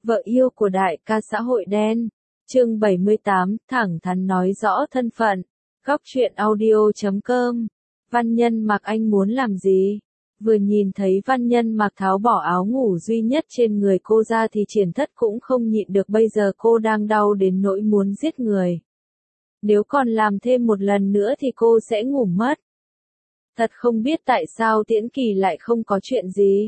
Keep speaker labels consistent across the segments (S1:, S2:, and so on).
S1: Vợ yêu của đại ca xã hội đen. Chương 78, thẳng thắn nói rõ thân phận. Góc truyện audio.com. Văn Nhân Mặc anh muốn làm gì? Vừa nhìn thấy Văn Nhân Mặc tháo bỏ áo ngủ duy nhất trên người cô ra thì Triển Thất cũng không nhịn được, bây giờ cô đang đau đến nỗi muốn giết người. Nếu còn làm thêm một lần nữa thì cô sẽ ngủ mất. Thật không biết tại sao Tiễn Kỳ lại không có chuyện gì.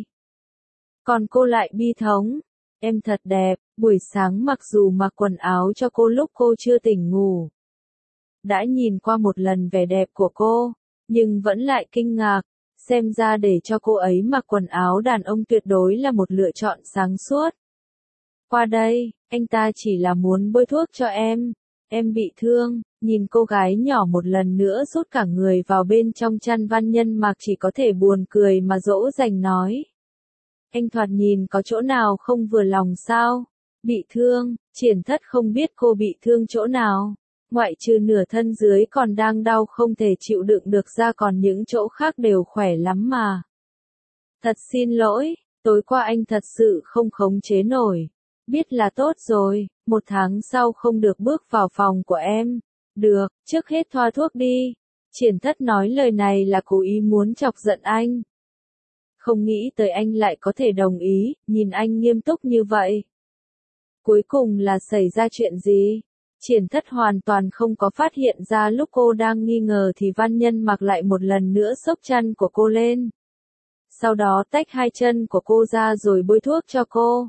S1: Còn cô lại bi thống. Em thật đẹp, buổi sáng mặc dù mặc quần áo cho cô lúc cô chưa tỉnh ngủ. Đã nhìn qua một lần vẻ đẹp của cô, nhưng vẫn lại kinh ngạc, xem ra để cho cô ấy mặc quần áo đàn ông tuyệt đối là một lựa chọn sáng suốt. Qua đây, anh ta chỉ là muốn bôi thuốc cho em bị thương, nhìn cô gái nhỏ một lần nữa rút cả người vào bên trong chăn. Văn Nhân Mặc chỉ có thể buồn cười mà dỗ dành nói. Anh thoạt nhìn có chỗ nào không vừa lòng sao? Bị thương, Triển Thất không biết cô bị thương chỗ nào. Ngoại trừ nửa thân dưới còn đang đau không thể chịu đựng được ra, còn những chỗ khác đều khỏe lắm mà. Thật xin lỗi, tối qua anh thật sự không khống chế nổi. Biết là tốt rồi, 1 tháng sau không được bước vào phòng của em. Được, trước hết thoa thuốc đi. Triển Thất nói lời này là cố ý muốn chọc giận anh. Không nghĩ tới anh lại có thể đồng ý, nhìn anh nghiêm túc như vậy. Cuối cùng là xảy ra chuyện gì? Triển Thất hoàn toàn không có phát hiện ra lúc cô đang nghi ngờ thì Văn Nhân Mặc lại một lần nữa xốc chăn của cô lên. Sau đó tách 2 chân của cô ra rồi bôi thuốc cho cô.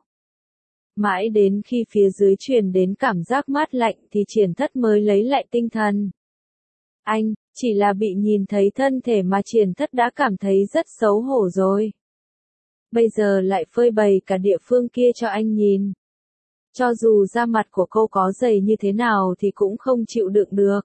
S1: Mãi đến khi phía dưới truyền đến cảm giác mát lạnh thì Triển Thất mới lấy lại tinh thần. Anh, chỉ là bị nhìn thấy thân thể mà Triển Thất đã cảm thấy rất xấu hổ rồi. Bây giờ lại phơi bày cả địa phương kia cho anh nhìn. Cho dù da mặt của cô có dày như thế nào thì cũng không chịu đựng được.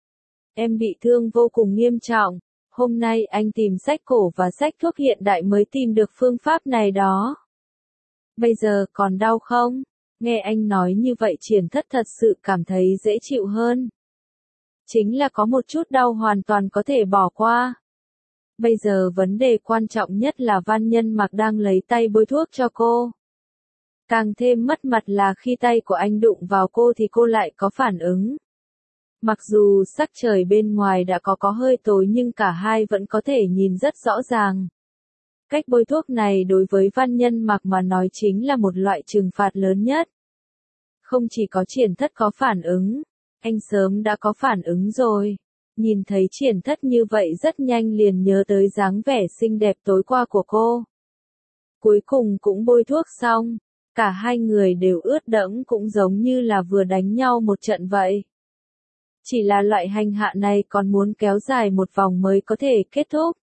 S1: Em bị thương vô cùng nghiêm trọng. Hôm nay anh tìm sách cổ và sách thuốc hiện đại mới tìm được phương pháp này đó. Bây giờ còn đau không? Nghe anh nói như vậy Triển Thất thật sự cảm thấy dễ chịu hơn. Chính là có một chút đau hoàn toàn có thể bỏ qua. Bây giờ vấn đề quan trọng nhất là Văn Nhân Mặc đang lấy tay bôi thuốc cho cô. Càng thêm mất mặt là khi tay của anh đụng vào cô thì cô lại có phản ứng. Mặc dù sắc trời bên ngoài đã có hơi tối nhưng cả hai vẫn có thể nhìn rất rõ ràng. Cách bôi thuốc này đối với Văn Nhân Mặc mà nói chính là một loại trừng phạt lớn nhất. Không chỉ có Triển Thất có phản ứng, anh sớm đã có phản ứng rồi. Nhìn thấy Triển Thất như vậy rất nhanh liền nhớ tới dáng vẻ xinh đẹp tối qua của cô. Cuối cùng cũng bôi thuốc xong, cả hai người đều ướt đẫm cũng giống như là vừa đánh nhau một trận vậy. Chỉ là loại hành hạ này còn muốn kéo dài một vòng mới có thể kết thúc.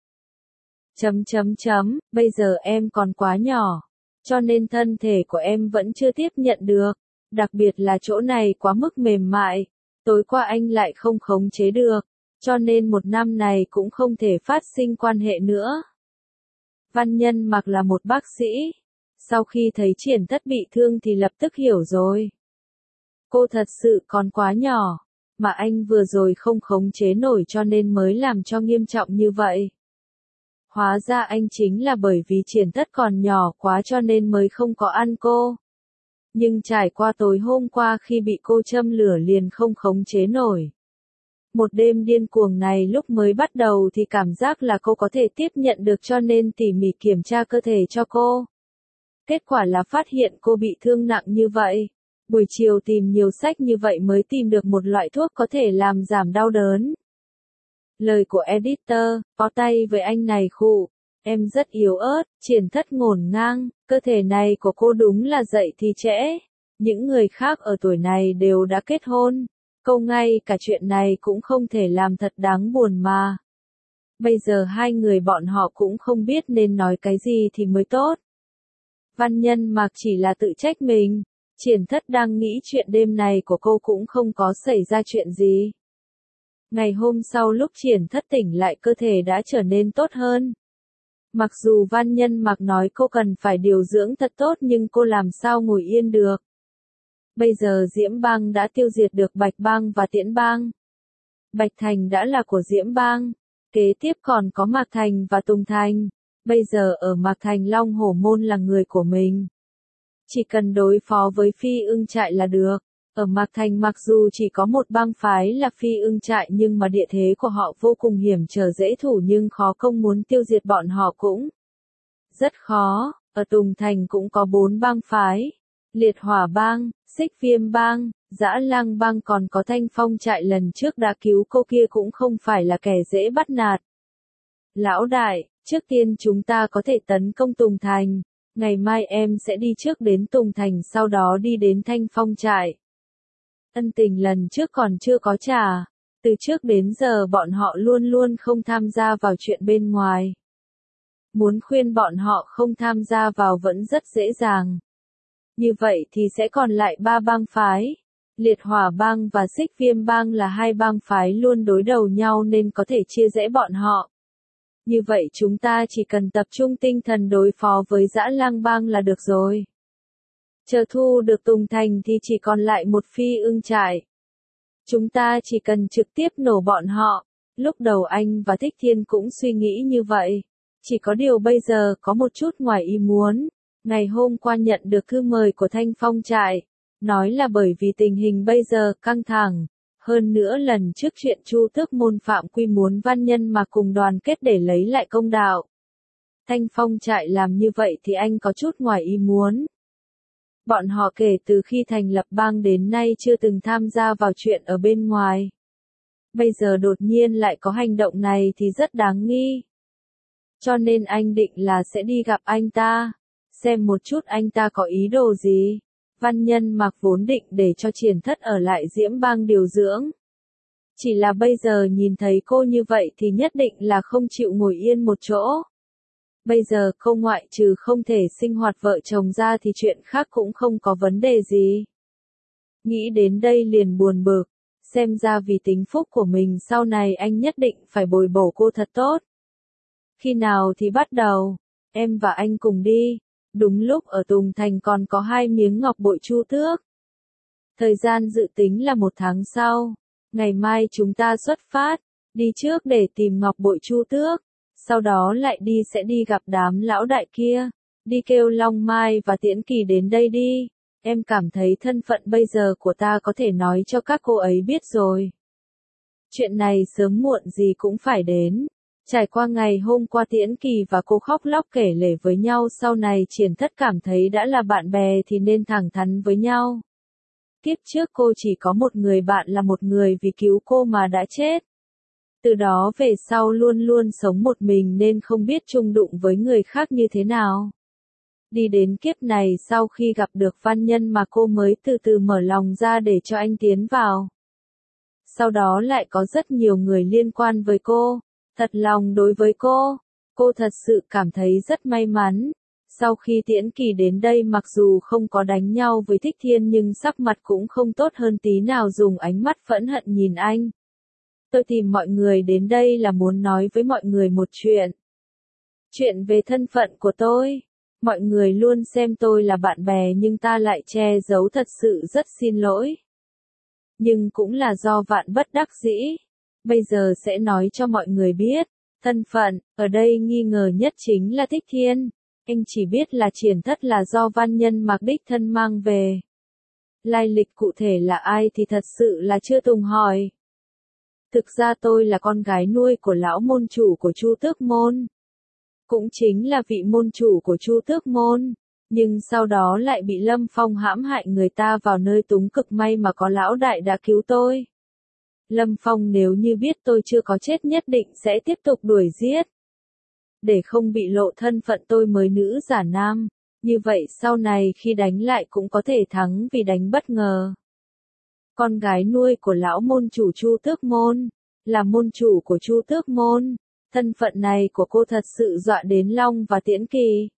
S1: Bây giờ em còn quá nhỏ, cho nên thân thể của em vẫn chưa tiếp nhận được, đặc biệt là chỗ này quá mức mềm mại, tối qua anh lại không khống chế được, cho nên 1 năm này cũng không thể phát sinh quan hệ nữa. Văn Nhân Mặc là một bác sĩ, sau khi thấy Triển Thất bị thương thì lập tức hiểu rồi. Cô thật sự còn quá nhỏ, mà anh vừa rồi không khống chế nổi cho nên mới làm cho nghiêm trọng như vậy. Hóa ra anh chính là bởi vì Triển Thất còn nhỏ quá cho nên mới không có ăn cô. Nhưng trải qua tối hôm qua khi bị cô châm lửa liền không khống chế nổi. Một đêm điên cuồng này lúc mới bắt đầu thì cảm giác là cô có thể tiếp nhận được cho nên tỉ mỉ kiểm tra cơ thể cho cô. Kết quả là phát hiện cô bị thương nặng như vậy. Buổi chiều tìm nhiều sách như vậy mới tìm được một loại thuốc có thể làm giảm đau đớn. Lời của editor, có tay với anh này khụ. Em rất yếu ớt, Triển Thất ngổn ngang, cơ thể này của cô đúng là dậy thì trễ. Những người khác ở tuổi này đều đã kết hôn. Câu ngay cả chuyện này cũng không thể làm thật đáng buồn mà. Bây giờ hai người bọn họ cũng không biết nên nói cái gì thì mới tốt. Văn Nhân Mặc chỉ là tự trách mình. Triển Thất đang nghĩ chuyện đêm này của cô cũng không có xảy ra chuyện gì. Ngày hôm sau lúc Triển Thất tỉnh lại cơ thể đã trở nên tốt hơn. Mặc dù Văn Nhân Mặc nói cô cần phải điều dưỡng thật tốt nhưng cô làm sao ngồi yên được. Bây giờ Diễm Bang đã tiêu diệt được Bạch Bang và Tiễn Bang. Bạch Thành đã là của Diễm Bang. Kế tiếp còn có Mạc Thành và Tùng Thành. Bây giờ ở Mạc Thành Long Hổ Môn là người của mình. Chỉ cần đối phó với Phi Ưng trại là được. Ở Mạc Thành mặc dù chỉ có một bang phái là Phi Ưng trại nhưng mà địa thế của họ vô cùng hiểm trở dễ thủ nhưng khó công muốn tiêu diệt bọn họ cũng rất khó. Ở Tùng Thành cũng có 4 bang phái. Liệt Hỏa bang, Xích Viêm bang, Dã Lang bang còn có Thanh Phong trại lần trước đã cứu cô kia cũng không phải là kẻ dễ bắt nạt. Lão đại, trước tiên chúng ta có thể tấn công Tùng Thành. Ngày mai em sẽ đi trước đến Tùng Thành sau đó đi đến Thanh Phong trại. Ân tình lần trước còn chưa có trả. Từ trước đến giờ bọn họ luôn luôn không tham gia vào chuyện bên ngoài. Muốn khuyên bọn họ không tham gia vào vẫn rất dễ dàng. Như vậy thì sẽ còn lại 3 bang phái. Liệt Hỏa bang và Xích Viêm bang là 2 bang phái luôn đối đầu nhau nên có thể chia rẽ bọn họ. Như vậy chúng ta chỉ cần tập trung tinh thần đối phó với Dã Lang bang là được rồi. Chờ thu được Tùng Thành thì chỉ còn lại một Phi Ưng trại. Chúng ta chỉ cần trực tiếp nổ bọn họ. Lúc đầu anh và Thích Thiên cũng suy nghĩ như vậy. Chỉ có điều bây giờ có một chút ngoài ý muốn. Ngày hôm qua nhận được thư mời của Thanh Phong trại. Nói là bởi vì tình hình bây giờ căng thẳng. Hơn nữa lần trước chuyện Chu Tước môn phạm quy muốn văn nhân mà cùng đoàn kết để lấy lại công đạo. Thanh Phong trại làm như vậy thì anh có chút ngoài ý muốn. Bọn họ kể từ khi thành lập bang đến nay chưa từng tham gia vào chuyện ở bên ngoài. Bây giờ đột nhiên lại có hành động này thì rất đáng nghi. Cho nên anh định là sẽ đi gặp anh ta, xem một chút anh ta có ý đồ gì. Văn nhân mặc vốn định để cho Triển Thất ở lại Diễm bang điều dưỡng. Chỉ là bây giờ nhìn thấy cô như vậy thì nhất định là không chịu ngồi yên một chỗ. Bây giờ cô ngoại trừ không thể sinh hoạt vợ chồng ra thì chuyện khác cũng không có vấn đề gì. Nghĩ đến đây liền buồn bực, xem ra vì tính phúc của mình sau này anh nhất định phải bồi bổ cô thật tốt. Khi nào thì bắt đầu, em và anh cùng đi. Đúng lúc ở Tùng Thành còn có 2 miếng ngọc bội Chu Tước. Thời gian dự tính là 1 tháng sau. Ngày mai chúng ta xuất phát, đi trước để tìm ngọc bội Chu Tước. Sau đó lại sẽ đi gặp đám lão đại kia. Đi kêu Long Mai và Tiễn Kỳ đến đây đi. Em cảm thấy thân phận bây giờ của ta có thể nói cho các cô ấy biết rồi. Chuyện này sớm muộn gì cũng phải đến. Trải qua ngày hôm qua Tiễn Kỳ và cô khóc lóc kể lể với nhau sau này Triển Thất cảm thấy đã là bạn bè thì nên thẳng thắn với nhau. Kiếp trước cô chỉ có một người bạn là một người vì cứu cô mà đã chết. Từ đó về sau luôn luôn sống một mình nên không biết chung đụng với người khác như thế nào. Đi đến kiếp này sau khi gặp được văn nhân mà cô mới từ từ mở lòng ra để cho anh tiến vào. Sau đó lại có rất nhiều người liên quan với cô, thật lòng đối với cô thật sự cảm thấy rất may mắn. Sau khi Tiễn Kỳ đến đây mặc dù không có đánh nhau với Thích Thiên nhưng sắc mặt cũng không tốt hơn tí nào dùng ánh mắt phẫn hận nhìn anh. Tôi tìm mọi người đến đây là muốn nói với mọi người một chuyện. Chuyện về thân phận của tôi. Mọi người luôn xem tôi là bạn bè nhưng ta lại che giấu thật sự rất xin lỗi. Nhưng cũng là do vạn bất đắc dĩ. Bây giờ sẽ nói cho mọi người biết. Thân phận, ở đây nghi ngờ nhất chính là Thích Thiên. Anh chỉ biết là Triển Thất là do văn nhân mặc đích thân mang về. Lai lịch cụ thể là ai thì thật sự là chưa từng hỏi. Thực ra tôi là con gái nuôi của lão môn chủ của Chu Tước môn. Cũng chính là vị môn chủ của Chu Tước môn. Nhưng sau đó lại bị Lâm Phong hãm hại người ta vào nơi túng cực, may mà có lão đại đã cứu tôi. Lâm Phong nếu như biết tôi chưa có chết nhất định sẽ tiếp tục đuổi giết. Để không bị lộ thân phận tôi mới nữ giả nam. Như vậy sau này khi đánh lại cũng có thể thắng vì đánh bất ngờ. Con gái nuôi của lão môn chủ Chu Tước môn, là môn chủ của Chu Tước môn. Thân phận này của cô thật sự dọa đến Long và Tiễn Kỳ.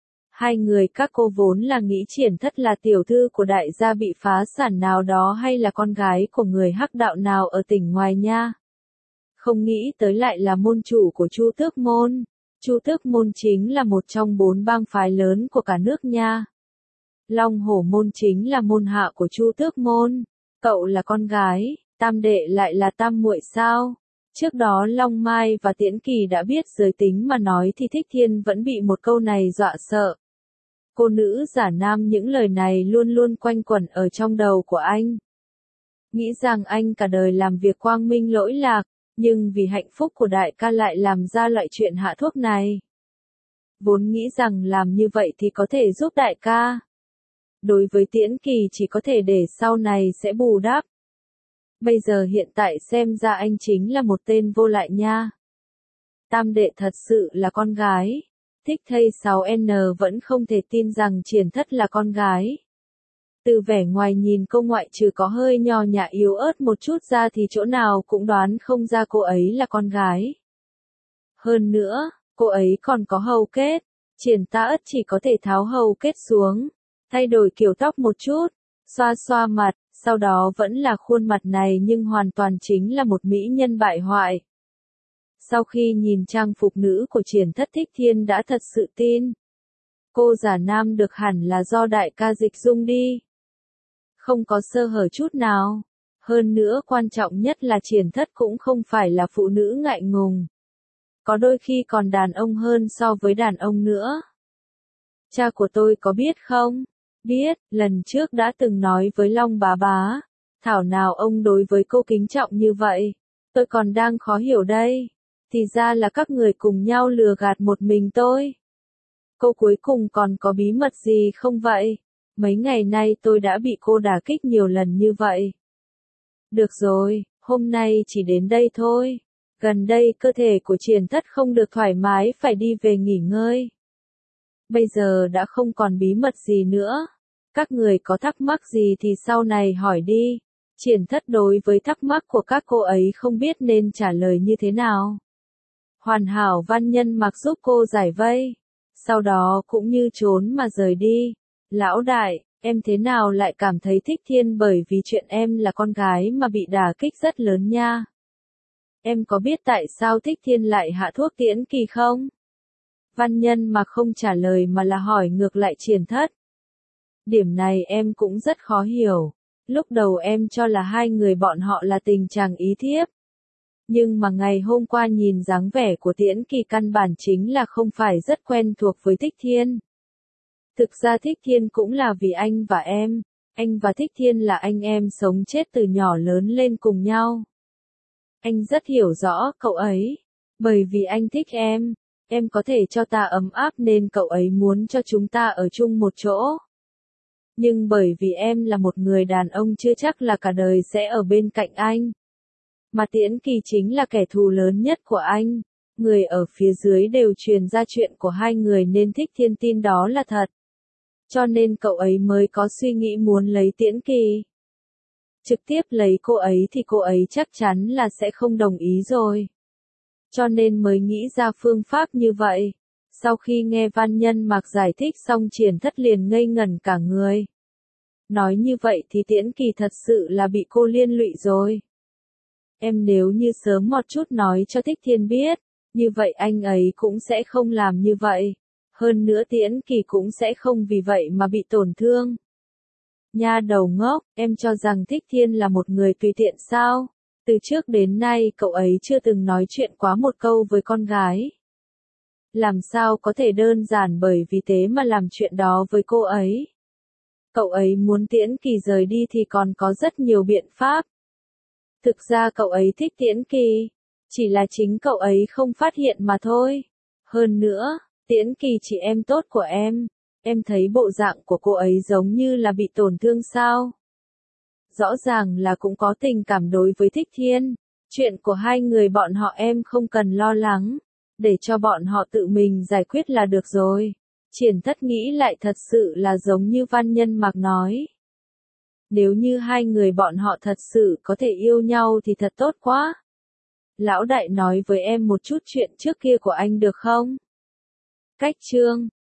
S1: 2 người các cô vốn là nghĩ Triển Thất là tiểu thư của đại gia bị phá sản nào đó hay là con gái của người hắc đạo nào ở tỉnh ngoài nha. Không nghĩ tới lại là môn chủ của Chu Tước môn. Chu Tước môn chính là một trong 4 bang phái lớn của cả nước nha. Long Hổ môn chính là môn hạ của Chu Tước môn. Cậu là con gái, tam đệ lại là tam muội sao? Trước đó Long Mai và Tiễn Kỳ đã biết giới tính mà nói thì Thích Thiên vẫn bị một câu này dọa sợ. Cô nữ giả nam những lời này luôn luôn quanh quẩn ở trong đầu của anh. Nghĩ rằng anh cả đời làm việc quang minh lỗi lạc, nhưng vì hạnh phúc của đại ca lại làm ra loại chuyện hạ thuốc này. Vốn nghĩ rằng làm như vậy thì có thể giúp đại ca. Đối với Tiễn Kỳ chỉ có thể để sau này sẽ bù đắp. Bây giờ hiện tại xem ra anh chính là một tên vô lại nha. Tam đệ thật sự là con gái. Thích thây 6N vẫn không thể tin rằng Triển Thất là con gái. Từ vẻ ngoài nhìn cô ngoại trừ có hơi nho nhã yếu ớt một chút ra thì chỗ nào cũng đoán không ra cô ấy là con gái. Hơn nữa, cô ấy còn có hầu kết. Triển Ta Ất chỉ có thể tháo hầu kết xuống, thay đổi kiểu tóc một chút, xoa xoa mặt, sau đó vẫn là khuôn mặt này nhưng hoàn toàn chính là một mỹ nhân bại hoại. Sau khi nhìn trang phục nữ của Triển Thất, Thích Thiên đã thật sự tin. Cô giả nam được hẳn là do đại ca dịch dung đi. Không có sơ hở chút nào. Hơn nữa quan trọng nhất là Triển Thất cũng không phải là phụ nữ ngại ngùng. Có đôi khi còn đàn ông hơn so với đàn ông nữa. Cha của tôi có biết không? Biết, lần trước đã từng nói với Long bá bá. Thảo nào ông đối với cô kính trọng như vậy. Tôi còn đang khó hiểu đây. Thì ra là các người cùng nhau lừa gạt một mình tôi. Cô cuối cùng còn có bí mật gì không vậy? Mấy ngày nay tôi đã bị cô đả kích nhiều lần như vậy. Được rồi, hôm nay chỉ đến đây thôi. Gần đây cơ thể của Triển Thất không được thoải mái phải đi về nghỉ ngơi. Bây giờ đã không còn bí mật gì nữa. Các người có thắc mắc gì thì sau này hỏi đi. Triển Thất đối với thắc mắc của các cô ấy không biết nên trả lời như thế nào. Hoàn hảo Văn Nhân Mặc giúp cô giải vây. Sau đó cũng như trốn mà rời đi. Lão đại, em thế nào lại cảm thấy thích Thiên bởi vì chuyện em là con gái mà bị đả kích rất lớn nha. Em có biết tại sao Thích Thiên lại hạ thuốc Tiễn Kỳ không? Văn Nhân Mặc không trả lời mà là hỏi ngược lại Triển Thất. Điểm này em cũng rất khó hiểu. Lúc đầu em cho là hai người bọn họ là tình chàng ý thiếp. Nhưng mà ngày hôm qua nhìn dáng vẻ của Tiễn Kỳ căn bản chính là không phải rất quen thuộc với Thích Thiên. Thực ra Thích Thiên cũng là vì anh và em. Anh và Thích Thiên là anh em sống chết từ nhỏ lớn lên cùng nhau. Anh rất hiểu rõ cậu ấy. Bởi vì anh thích em có thể cho ta ấm áp nên cậu ấy muốn cho chúng ta ở chung một chỗ. Nhưng bởi vì em là một người đàn ông chưa chắc là cả đời sẽ ở bên cạnh anh. Mà Tiễn Kỳ chính là kẻ thù lớn nhất của anh. Người ở phía dưới đều truyền ra chuyện của hai người nên Thích Thiên tin đó là thật. Cho nên cậu ấy mới có suy nghĩ muốn lấy Tiễn Kỳ. Trực tiếp lấy cô ấy thì cô ấy chắc chắn là sẽ không đồng ý rồi. Cho nên mới nghĩ ra phương pháp như vậy. Sau khi nghe Văn Nhân Mặc giải thích xong Triển Thất liền ngây ngẩn cả người. Nói như vậy thì Tiễn Kỳ thật sự là bị cô liên lụy rồi. Em nếu như sớm một chút nói cho Thích Thiên biết, như vậy anh ấy cũng sẽ không làm như vậy. Hơn nữa Tiễn Kỳ cũng sẽ không vì vậy mà bị tổn thương. Nha đầu ngốc, em cho rằng Thích Thiên là một người tùy tiện sao? Từ trước đến nay cậu ấy chưa từng nói chuyện quá một câu với con gái. Làm sao có thể đơn giản bởi vì thế mà làm chuyện đó với cô ấy? Cậu ấy muốn Tiễn Kỳ rời đi thì còn có rất nhiều biện pháp. Thực ra cậu ấy thích Tiễn Kỳ, chỉ là chính cậu ấy không phát hiện mà thôi. Hơn nữa, Tiễn Kỳ chị em tốt của em thấy bộ dạng của cô ấy giống như là bị tổn thương sao? Rõ ràng là cũng có tình cảm đối với Thích Thiên. Chuyện của hai người bọn họ em không cần lo lắng, để cho bọn họ tự mình giải quyết là được rồi. Triển Thất nghĩ lại thật sự là giống như Văn Nhân Mặc nói. Nếu như hai người bọn họ thật sự có thể yêu nhau thì thật tốt quá. Lão đại nói với em một chút chuyện trước kia của anh được không? Cách chương